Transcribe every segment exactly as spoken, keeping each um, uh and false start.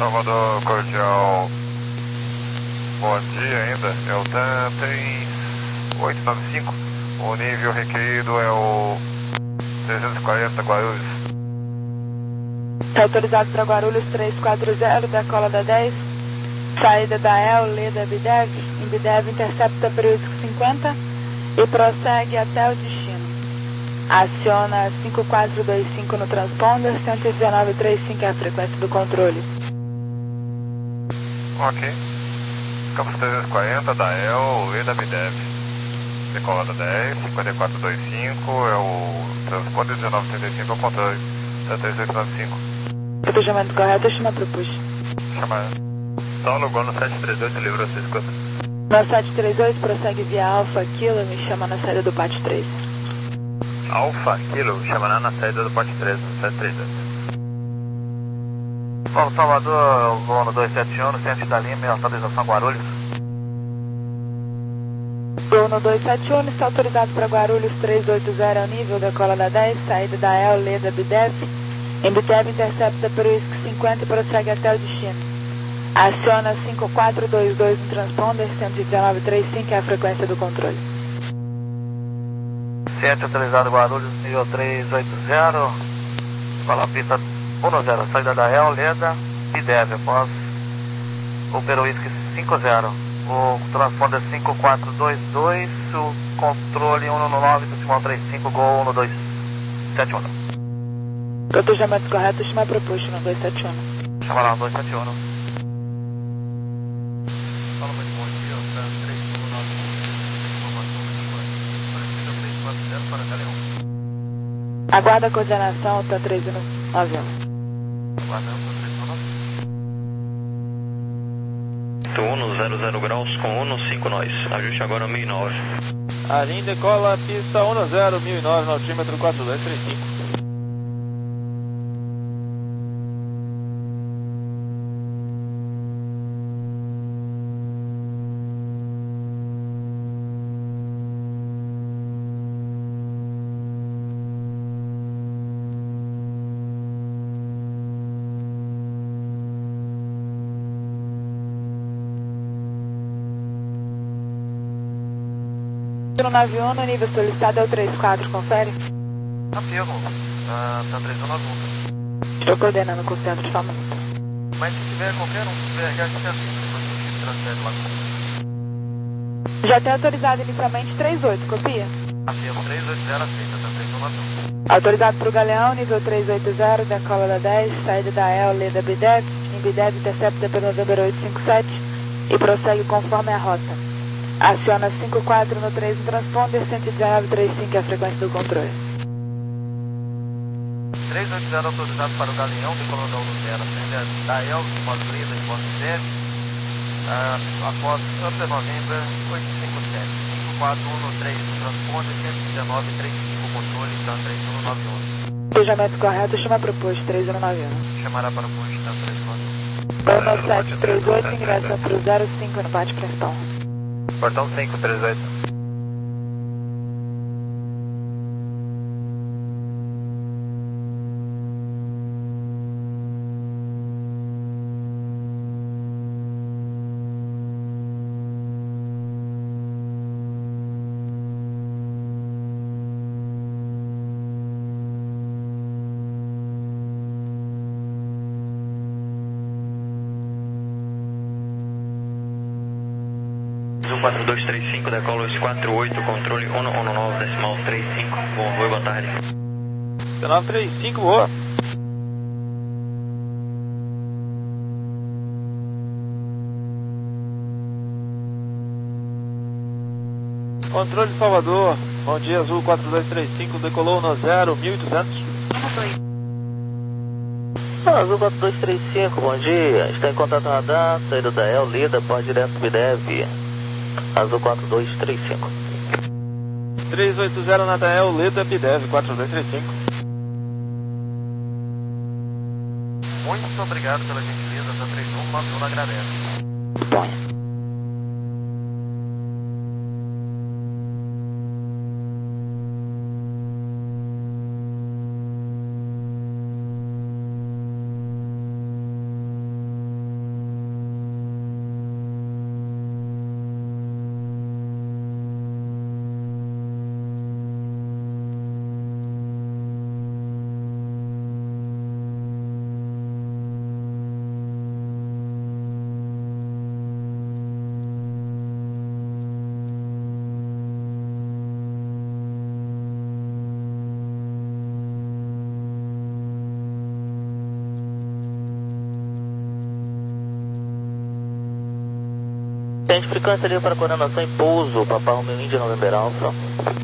Salvador Cordial, bom dia ainda, é o TAM três oito nove cinco, o nível requerido é o trezentos e quarenta Guarulhos. Está autorizado para Guarulhos três quatro zero, decola da dez, saída da E L, Leda Bidev, em Bidev intercepta período cinquenta e prossegue até o destino. Aciona cinco quatro dois cinco no transponder, cento e dezenove trinta e cinco é a frequência do controle. Ok. Campos trezentos e quarenta da E L, Leda Bidev. Decola da dez, cinquenta e quatro vinte e cinco é o transponder, dezenove trinta e cinco é o controle. Tá três oito nove cinco. Protegimento correto, estima para push. Chamada. Saulo, Gono sete três oito, livro você escuta. No sete três oito, prossegue via Alpha Kilo, me chama na saída do P A T três. Alpha Kilo, chamará na saída do P A T três, sete três oito. Paulo Salvador, Gono dois sete um, Centro da Lima, autorização Guarulhos. Gono dois sete um, está autorizado para Guarulhos três oito zero ao nível, decola da dez, saída da E L, Leda Bidev. Em Bidev intercepta período cinquenta e prossegue até o destino. Aciona cinco quatro dois dois no transponder, cento e dezenove trinta e cinco é a frequência do controle. Centro autorizado Guarulhos, nível três oito zero, escola pista um zero, saída da E L, Leda, Bidev, após o Peruísque cinco zero. O transponder cinco quatro dois dois, o controle um nove, decimal trinta e cinco, Gol um dois sete um. Protegimento correto, estima proposto no dois sete um. Chama lá, dois sete um. Fala, muito bom dia, o TAM três cinco nove cinco, informação da três quatro zero para Galeão. Aguarda a coordenação, TAM três nove um. Aguardando, três cinco nove. um zero zero graus com um cinco nós, ajuste agora mil e nove. A linha decola pista um zero, mil e nove, no altímetro quatro dois três cinco. zero nove um, no nível solicitado é o três quatro, confere? Afirmo, uh, TAM três nove um. Estou coordenando com o centro de família. Mas se tiver qualquer um, se tiver, já que você assiste, depois você transfere lá. Já tem autorizado inicialmente três oito, copia? Afirmo, três oito zero aceita, TAM três nove um. Autorizado para o Galeão, nível três oito zero, decola da dez, saída da E L, Leda Bidev, em Bidev intercepta pelo número oito cinco sete e prossegue conforme a rota. Aciona cinco quatro no três no transponder, cento e dezenove trinta e cinco é a frequência do controle. três oito zero autorizado para o Galeão, decolando ao zero, saída da E L, modo Brida, modo Bidev, uh, após Upper November oito cinco sete, cinco quatro um no três no transponder, cento e dezenove trinta e cinco controle, TAM três um nove um. Planejamento correto, chama proposto três um nove um. Chamará para o posto, TAM três nove um. Gono sete três oito, ingressa para o zero cinco no pátio principal. Portão cinco três oito. quatro dois três cinco, decola os quatro oito, controle um nove, decimal trinta e cinco. Bom, boa tarde. dezenove trinta e cinco, boa. Controle de Salvador, bom dia, Azul quatro dois três cinco, decolou no zero, mil e duzentos. Azul quatro dois três cinco, bom dia, está em contato radar, saída da E L, Lida, pode direto Bidev, Azul quatro dois três cinco. três oito zero na D L, Leda Bidev, quatro dois três cinco. Muito obrigado pela gentileza, TAM três um nove um agradece. Bom. Tente frequência ali para coordenação e pouso, Papa Romeo Índia November Alfa.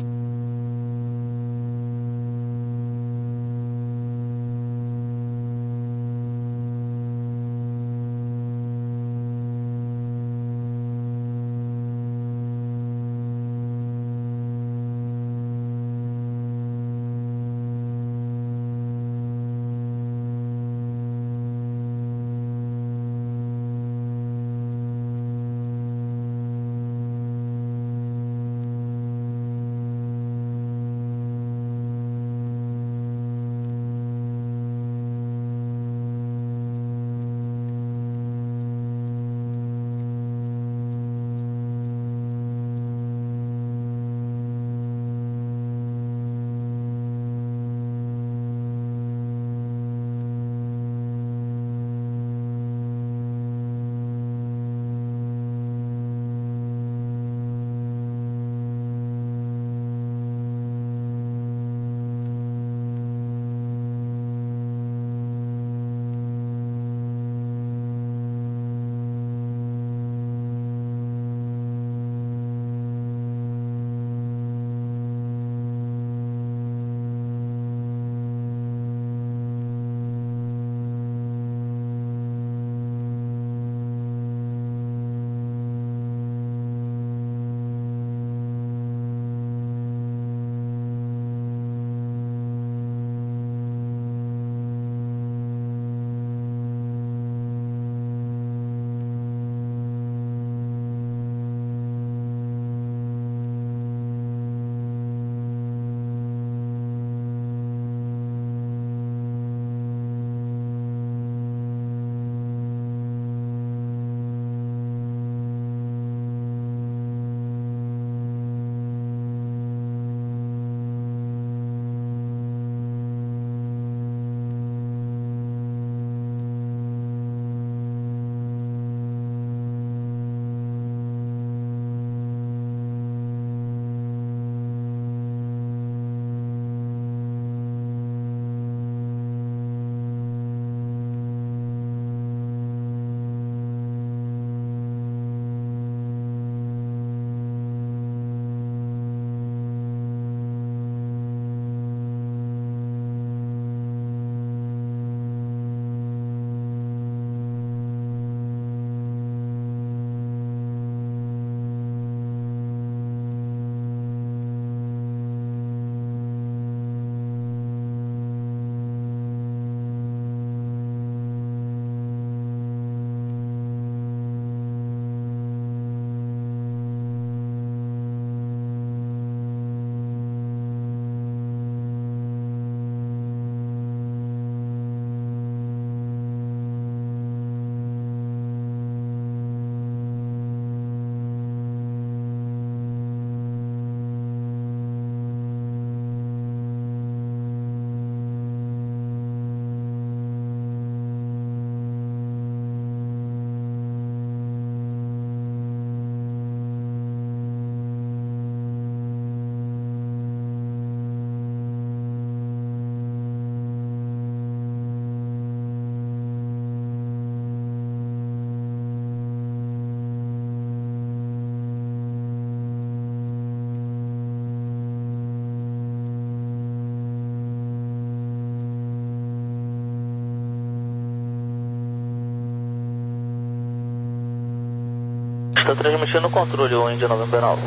Está transmitindo o controle, o Índia November Alpha.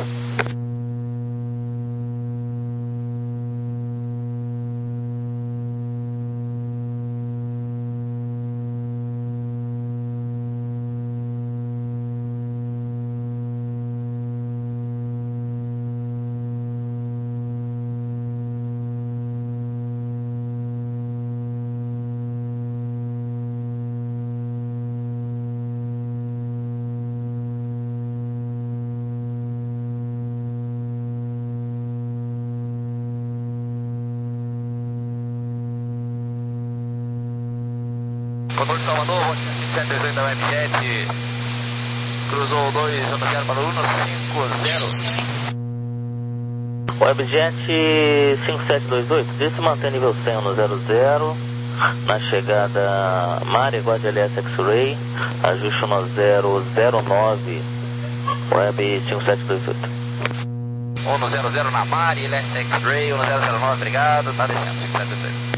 Controle de Salvador, vinte e sete dezoito da Webjet, cruzou dois, zero zero para Uno cinco zero. Webjet cinco sete dois oito, disse manter nível cem no zero zero, na chegada Mare, Guarda L S X-Ray, ajuste no zero zero nove Web cinco sete dois oito. um zero zero na Mari, L S X-Ray, um zero zero nove, obrigado, tá descendo, cinco sete dois oito.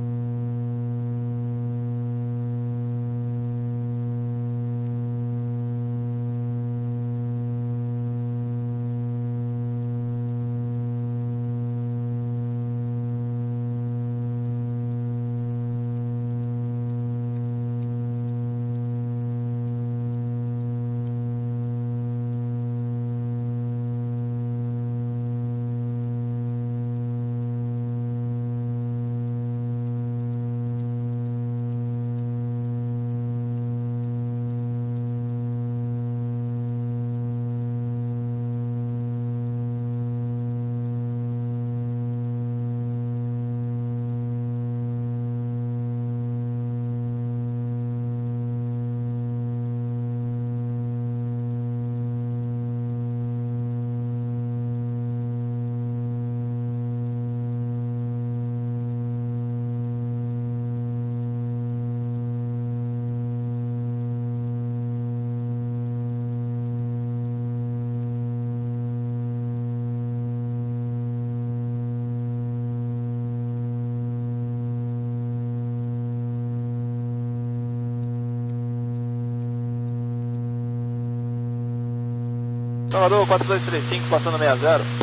Salvador, quatro dois três cinco, passando sessenta.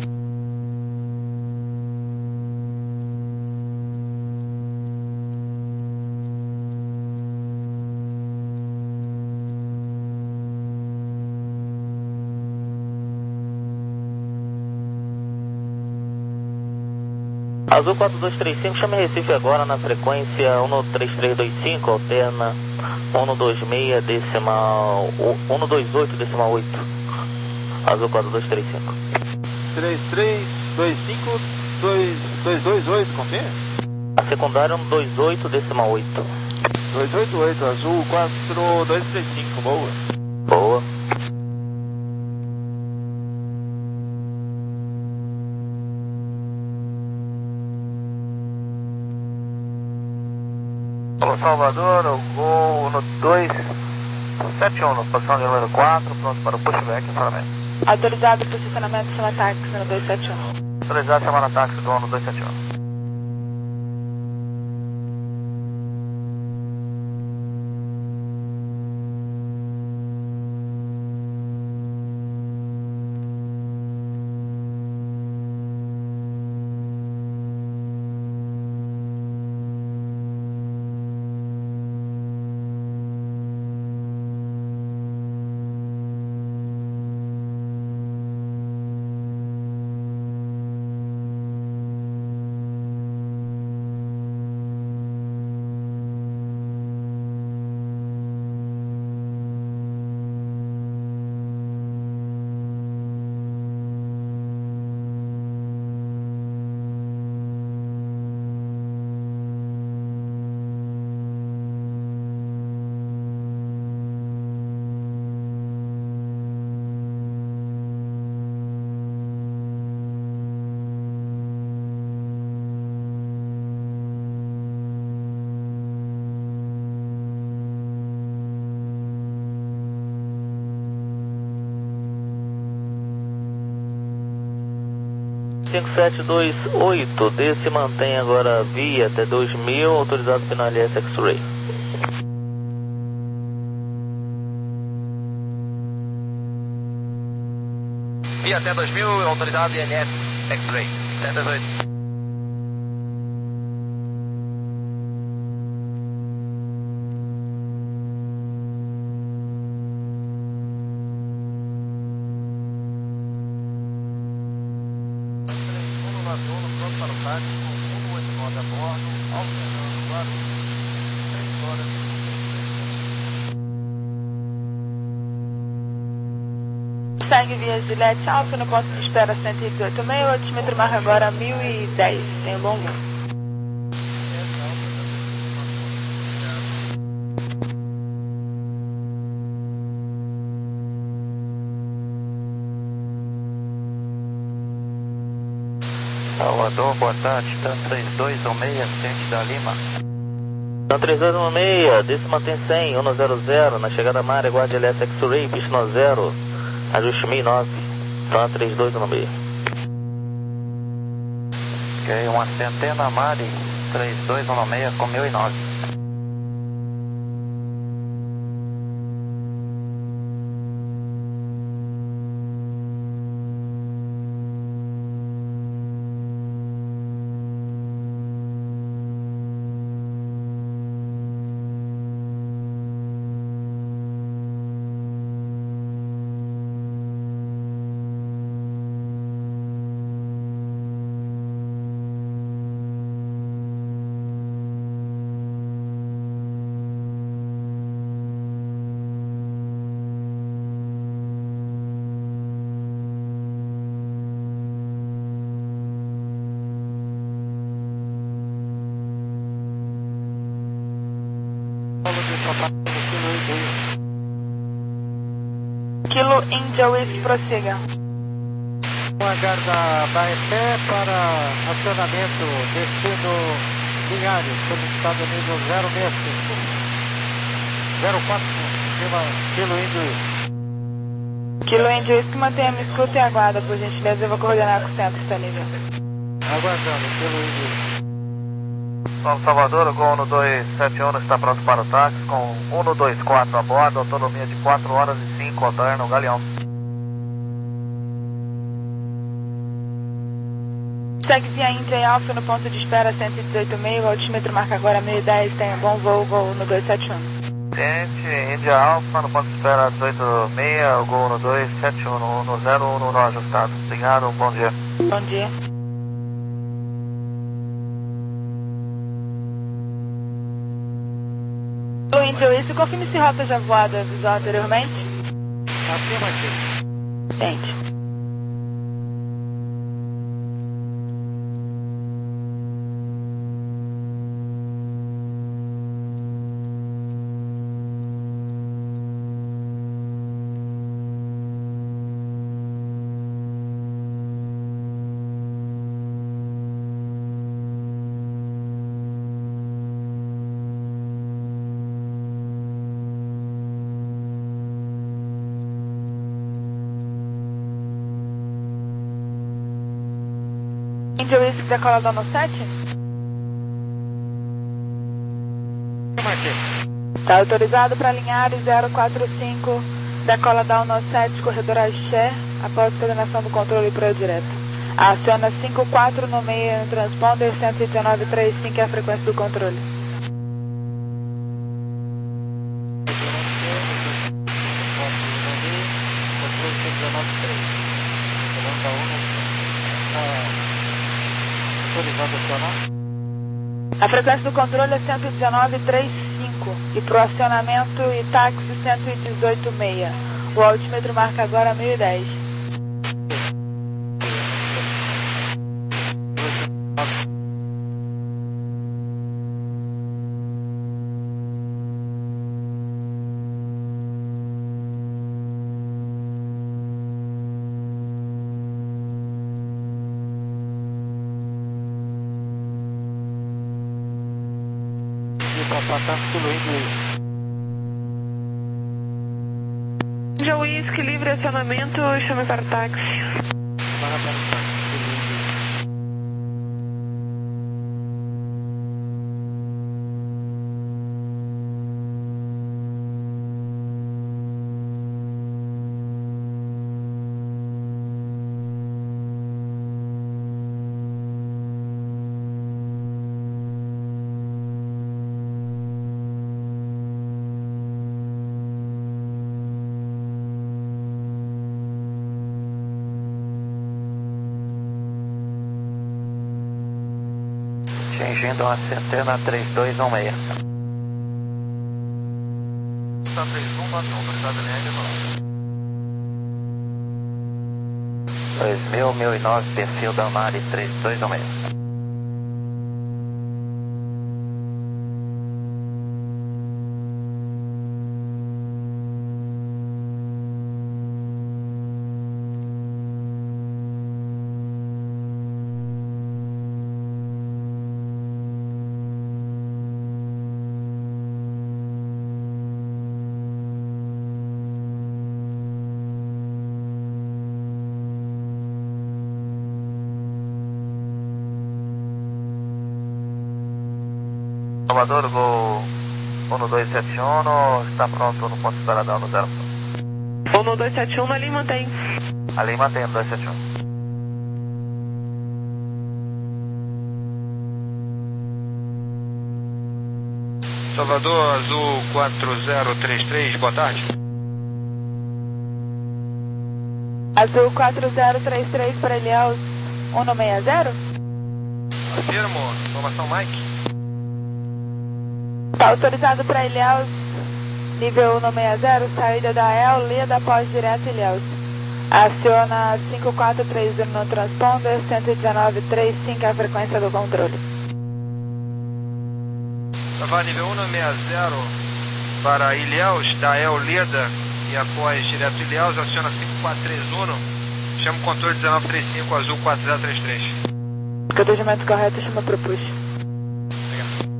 Azul quatro dois três cinco, chame Recife agora na frequência um três três dois cinco, alterna um dois seis decimal, um dois oito decimal oito. Azul quatro dois três cinco. três três dois cinco, dois dois oito, confirma? A secundária um dois oito decimal oito. dois oito oito, Azul quatro dois três cinco, boa. Boa. Alô, Salvador, o gol no dois sete um, posição de número quatro, pronto para o pushback e paramento. Autorizado para o estacionamento chama táxi no dois sete um. Autorizado chamar a táxi do ano dois sete um. cinco sete dois oito, desse mantém agora via até dois mil, autorizado final L S X-Ray. Via até dois mil, autorizado I L S X-Ray, cinco sete dois oito. Pronto para o táxi, com cento e oitenta e nove a bordo, alternando Guarulhos, três horas e Segue via Gillette Alfa no ponto de espera cento e dezoito meio, o altímetro marca agora mil e dez, tem bom voo. Salvador, boa tarde, TAM três dois um seis, Centro da Lima. TAM três dois um seis, desse mantém cem, um zero zero, na chegada à área, guarde L S X-Ray, pista zero, Ajuste mil e nove, só trinta e dois no meio. Ok, uma centena Mari, três dois um seis com mil e nove. Kilo India Whisky, prossiga. Aguarda da E P para acionamento, destino Linhares, solicitado nível zero seis cinco. zero quatro, cima, Kilo India Whisky. Kilo India Whisky, mantenha a escuta e aguarda, por gentileza, eu vou coordenar com o centro, está nível. Aguardando, Kilo India Whisky. São Salvador, o Gol um dois sete um está pronto para o táxi, com um dois quatro a bordo, autonomia de quatro horas e cinco, alterno, Galeão. Segue via Índia e Alfa no ponto de espera cento e dezoito e meio, o altímetro marca agora mil e dez, tenha um bom voo, Gol um dois sete um. Ciente, Índia Alfa, no ponto de espera dezoito e meio, o Gol um dois sete um, no zero um não ajustado. Obrigado, um bom dia. Bom dia. Kilo India Whisky, confirme se rota já voada avisou anteriormente. Acima aqui. Gente. India Whisky, decola da sete? Está autorizado para Linhares zero quatro cinco, decola da sete, corredor Axé, após coordenação do controle para o direto. Aciona cinco quatro no meio no transponder, cento e dezenove ponto trinta e cinco é a frequência do controle. A frequência do controle é cento e dezenove ponto trinta e cinco e pro acionamento e táxi cento e dezoito ponto seis. O altímetro marca agora mil e dez. India Whisky, livre acionamento, chame para o táxi. Para para o táxi. Atingindo uma centena três dois um seis. Está três um nove um, autorizado em linha de dois mil, mil e nove, perfil da Mari três dois um seis. Salvador, Gol um dois sete um, está pronto no ponto esperadão no zero. um dois sete um, ali mantém. Ali mantém, dois sete um. Salvador, Azul quatro zero três três, boa tarde. Azul quatro zero três três para Ilhéus um seis zero. Afirmo, informação Mike. Está autorizado para Ilhéus, nível um seis zero, saída da E L, lida após direto Ilhéus. Aciona cinco quatro três um no transponder, cento e dezenove ponto trinta e cinco é a frequência do controle. Vai nível um seis zero para Ilhéus, da E L Leda e após direto Ilhéus, aciona cinco quatro três um, chama o controle dezenove trinta e cinco, Azul quatro zero três três. Procedimento correto, chama pro push. Obrigado.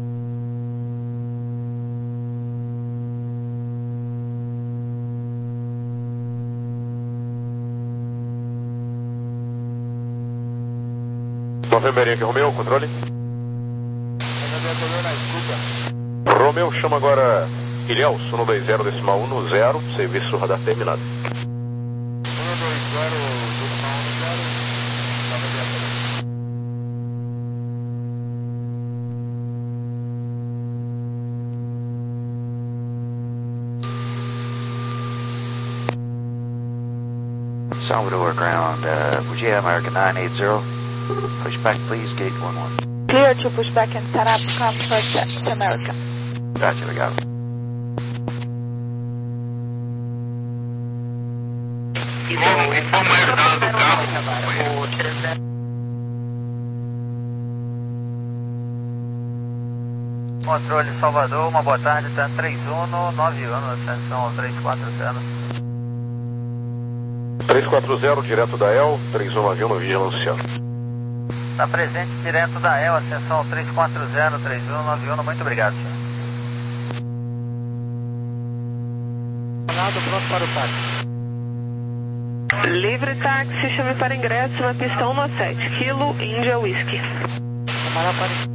Novemberinha aqui, Romeu, controle. Romeu, chama agora Ilhéus, um dois zero decimal um zero, serviço radar terminado. um dois zero decimal um zero, Salvador ground, uh, Fuji American nine eight zero. Push back please, gate one one. Clear to push back and set up comfort to America. Gotcha, we got it. Informa a ajudada do carro. Controle Salvador, uma boa tarde, tá três um nove um, atenção três quatro zero. três quatro zero, direto da E L, três um nove um, vigilância. Está presente direto da E L, atenção três quatro zero, três um nove um, muito obrigado, senhor. Pronto para o táxi. Livre táxi, chame para ingresso na pista um sete, Kilo India Whisky. Camarada para...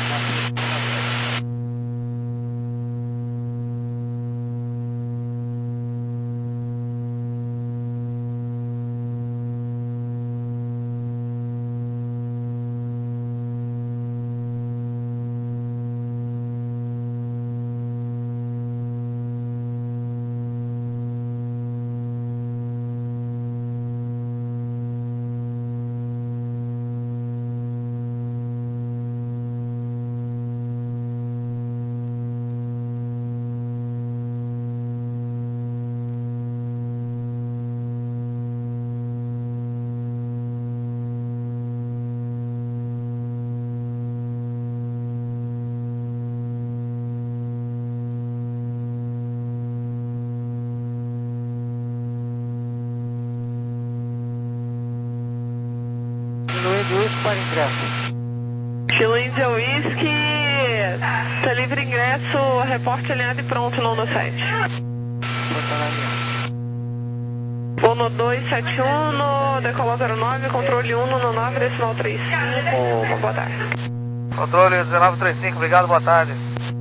para ingresso. Kilo India Whisky, tá livre ingresso, reporte alinhado e pronto no um sete. um dois sete um, decolou zero nove, controle um no nove, decimal trinta e cinco, uma boa tarde. Controle dezenove trinta e cinco, obrigado, boa tarde.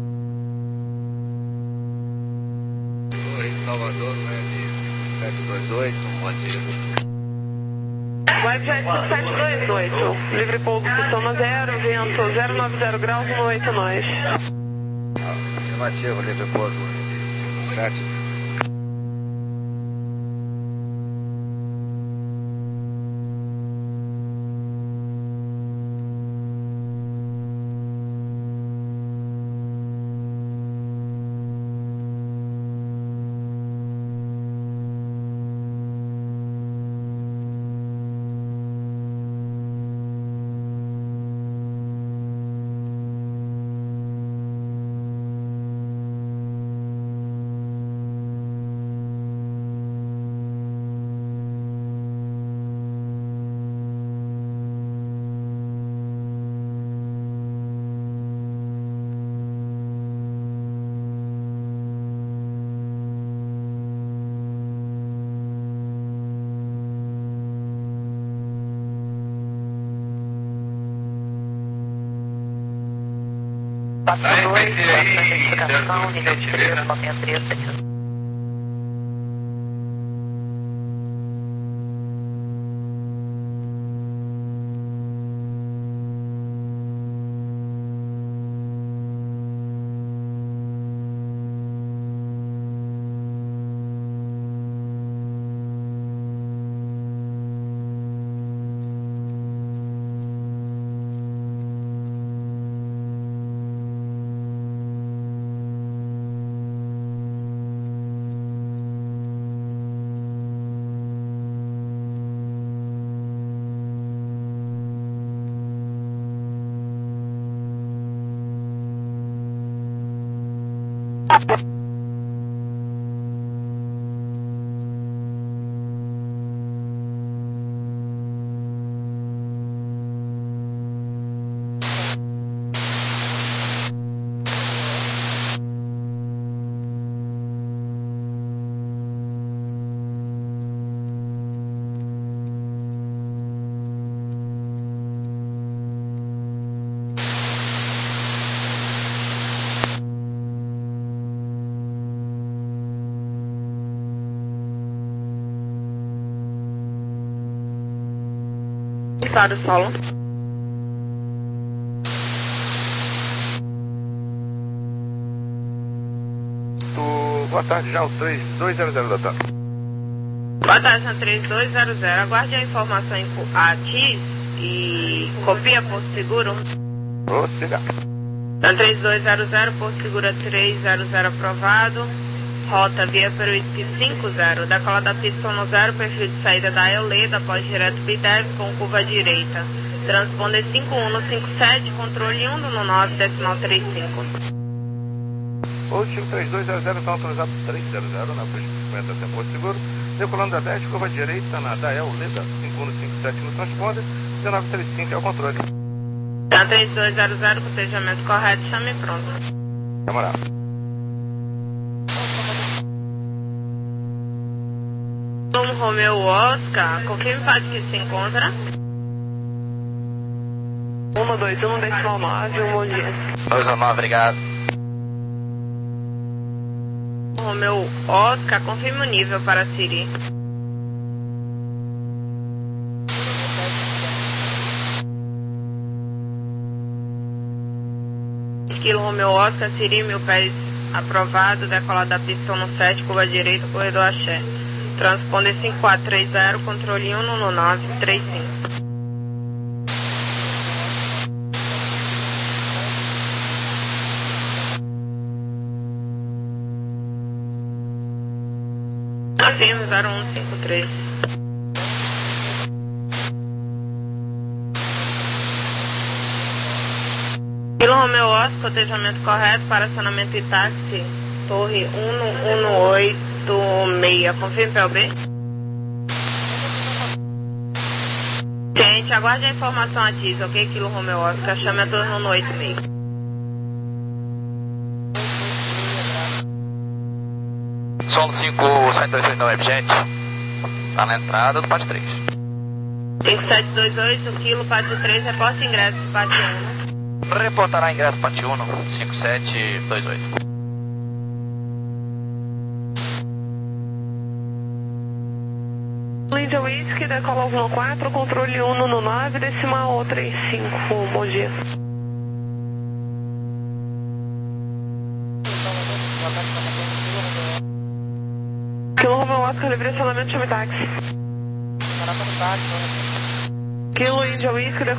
Oi, Salvador, Web cinco sete dois oito, pode... Webjet cinco sete dois oito, livre pouso, pistão zero, vento zero nove zero graus, um oito nós. Afirmativo, livre pouso, cinco sete. quatro dois, identificação, nível três, copinha três, sete. Estado solo. Tu, boa tarde, já o três dois zero zero da tarde. Boa tarde, na três dois zero zero. Aguarde a informação em A T e copia Porto Seguro. Vou ligar. Na três dois zero zero, Porto Seguro três zero zero aprovado. Rota via Peruísque cinco zero, decola da pista sono zero, perfil de saída da Euleda, após direto B D E V com curva direita. Transponder cinco um cinco sete, controle um no nove, decimal trinta e cinco. O Chico três dois zero zero está autorizado três zero zero na pista cinquenta até Porto Seguro, decolando da dez, curva direita na da Euleda, cinco um cinco sete no transponder, dezenove trinta e cinco é o controle. Na três dois zero zero, cotejamento correto, chame pronto. Camarada. Romeu Oscar, confirme faz que se encontra. um dois um, decimal nove, um bom dia. dois um nove, obrigado. Romeu Oscar, confirme o nível para Siri. Esquilo Romeu Oscar, Siri, mil pés aprovado, decolar da pista no sete, curva direita, corredor Axé. Transponder cinco quatro três zero, controle um no nove três cinco. Confirmo zero um cinco três. Kilo Romeu Oscar, cotejamento correto para acionamento e táxi, torre um um oito seis, confirme P L B. Gente, aguarde a informação ativa, ok? Kilo Romeu Oscar, chame a torre um um oito seis. Solo cinco sete dois seis não é vigente. Tá na entrada do P A T três. cinco sete dois oito, Kilo P A T três, reporta ingresso P A T um. Reportará ingresso P A T um, cinco sete dois oito. Índia Whisky, decola um quatro, controle um no nove, decimal trinta e cinco, bom dia. Kilo Romeu Oscar, livre acionamento, chame táxi. Kilo Índia Whisky,